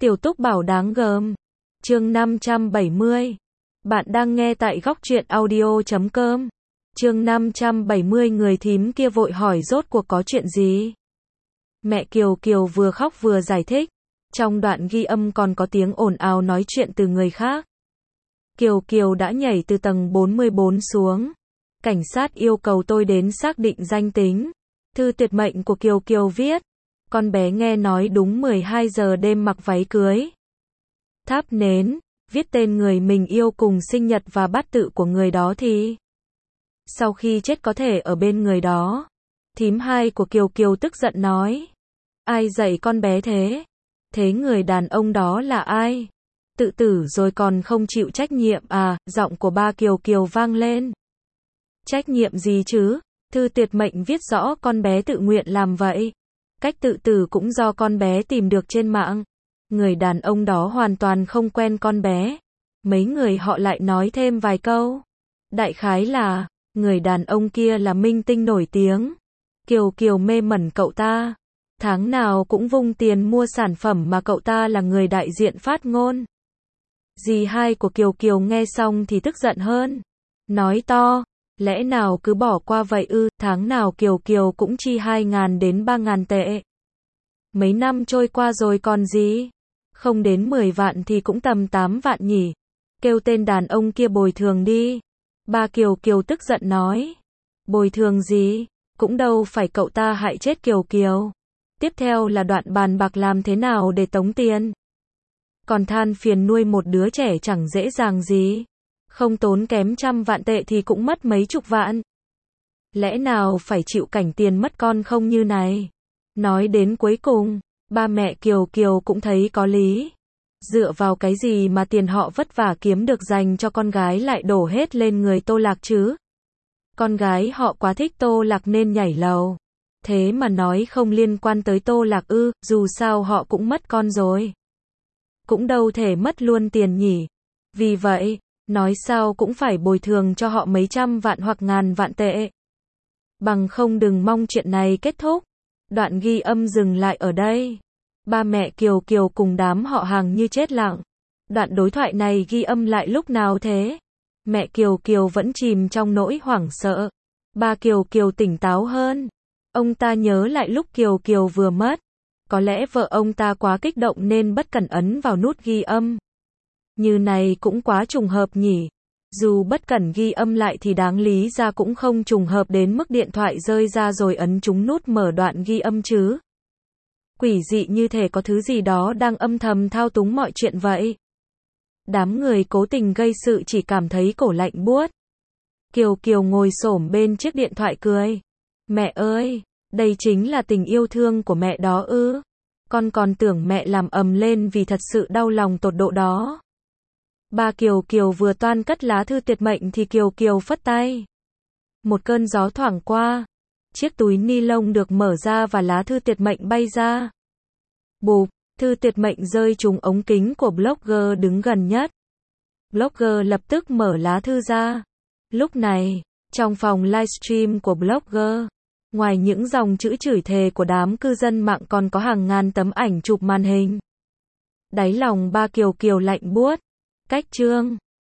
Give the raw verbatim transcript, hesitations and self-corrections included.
Tiểu Túc bảo đáng gờm. Chương năm trăm bảy mươi. Bạn đang nghe tại góc truyện audio chấm com. Chương năm trăm bảy mươi người thím kia vội hỏi rốt cuộc có chuyện gì. Mẹ Kiều Kiều vừa khóc vừa giải thích. Trong đoạn ghi âm còn có tiếng ồn ào nói chuyện từ người khác. Kiều Kiều đã nhảy từ tầng bốn mươi bốn xuống. Cảnh sát yêu cầu tôi đến xác định danh tính. Thư tuyệt mệnh của Kiều Kiều viết. Con bé nghe nói đúng mười hai giờ đêm mặc váy cưới. Thắp nến, viết tên người mình yêu cùng sinh nhật và bát tự của người đó thì. Sau khi chết có thể ở bên người đó. Thím hai của Kiều Kiều tức giận nói. Ai dạy con bé thế? Thế người đàn ông đó là ai? Tự tử rồi còn không chịu trách nhiệm à? Giọng của ba Kiều Kiều vang lên. Trách nhiệm gì chứ? Thư tuyệt mệnh viết rõ con bé tự nguyện làm vậy. Cách tự tử cũng do con bé tìm được trên mạng. Người đàn ông đó hoàn toàn không quen con bé. Mấy người họ lại nói thêm vài câu. Đại khái là, người đàn ông kia là minh tinh nổi tiếng. Kiều Kiều mê mẩn cậu ta. Tháng nào cũng vung tiền mua sản phẩm mà cậu ta là người đại diện phát ngôn. Dì hai của Kiều Kiều nghe xong thì tức giận hơn. Nói to, lẽ nào cứ bỏ qua vậy ư, tháng nào Kiều Kiều cũng chi hai ngàn đến ba ngàn tệ. Mấy năm trôi qua rồi còn gì? Không đến mười vạn thì cũng tầm tám vạn nhỉ. Kêu tên đàn ông kia bồi thường đi. Ba Kiều Kiều tức giận nói. Bồi thường gì? Cũng đâu phải cậu ta hại chết Kiều Kiều. Tiếp theo là đoạn bàn bạc làm thế nào để tống tiền. Còn than phiền nuôi một đứa trẻ chẳng dễ dàng gì. Không tốn kém trăm vạn tệ thì cũng mất mấy chục vạn. Lẽ nào phải chịu cảnh tiền mất con không như này? Nói đến cuối cùng, ba mẹ Kiều Kiều cũng thấy có lý. Dựa vào cái gì mà tiền họ vất vả kiếm được dành cho con gái lại đổ hết lên người Tô Lạc chứ? Con gái họ quá thích Tô Lạc nên nhảy lầu. Thế mà nói không liên quan tới Tô Lạc ư, dù sao họ cũng mất con rồi. Cũng đâu thể mất luôn tiền nhỉ. Vì vậy, nói sao cũng phải bồi thường cho họ mấy trăm vạn hoặc ngàn vạn tệ. Bằng không đừng mong chuyện này kết thúc. Đoạn ghi âm dừng lại ở đây. Ba mẹ Kiều Kiều cùng đám họ hàng như chết lặng. Đoạn đối thoại này ghi âm lại lúc nào thế? Mẹ Kiều Kiều vẫn chìm trong nỗi hoảng sợ. Ba Kiều Kiều tỉnh táo hơn. Ông ta nhớ lại lúc Kiều Kiều vừa mất. Có lẽ vợ ông ta quá kích động nên bất cẩn ấn vào nút ghi âm. Như này cũng quá trùng hợp nhỉ. Dù bất cẩn ghi âm lại thì đáng lý ra cũng không trùng hợp đến mức điện thoại rơi ra rồi ấn trúng nút mở đoạn ghi âm chứ. Quỷ dị như thể có thứ gì đó đang âm thầm thao túng mọi chuyện vậy. Đám người cố tình gây sự chỉ cảm thấy cổ lạnh buốt. Kiều Kiều ngồi xổm bên chiếc điện thoại cười. Mẹ ơi, đây chính là tình yêu thương của mẹ đó ư? Con còn tưởng mẹ làm ầm lên vì thật sự đau lòng tột độ đó. Ba Kiều Kiều vừa toan cất lá thư tuyệt mệnh thì Kiều Kiều phất tay. Một cơn gió thoảng qua. Chiếc túi ni lông được mở ra và lá thư tuyệt mệnh bay ra. Bụp, thư tuyệt mệnh rơi trúng ống kính của blogger đứng gần nhất. Blogger lập tức mở lá thư ra. Lúc này, trong phòng livestream của blogger, ngoài những dòng chữ chửi thề của đám cư dân mạng còn có hàng ngàn tấm ảnh chụp màn hình. Đáy lòng ba Kiều Kiều lạnh buốt. Cách chương